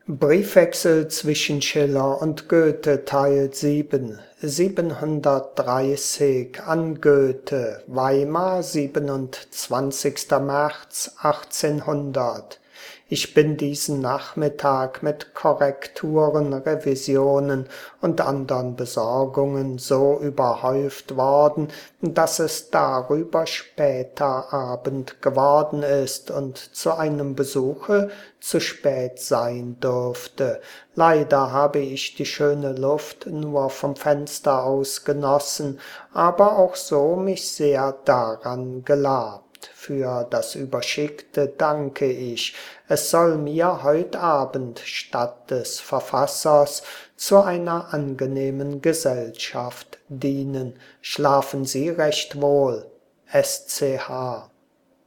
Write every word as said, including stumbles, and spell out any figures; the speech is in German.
Briefwechsel zwischen Schiller und Goethe Teil sieben, siebenhundertdreißig an Goethe, Weimar, siebenundzwanzigster März achtzehnhundert. Ich bin diesen Nachmittag mit Korrekturen, Revisionen und andern Besorgungen so überhäuft worden, dass es darüber später Abend geworden ist und zu einem Besuche zu spät sein dürfte. Leider habe ich die schöne Luft nur vom Fenster aus genossen, aber auch so mich sehr daran gelabt. Für das Überschickte danke ich. Es soll mir heut Abend statt des Verfassers zu einer angenehmen Gesellschaft dienen. Schlafen Sie recht wohl. S C H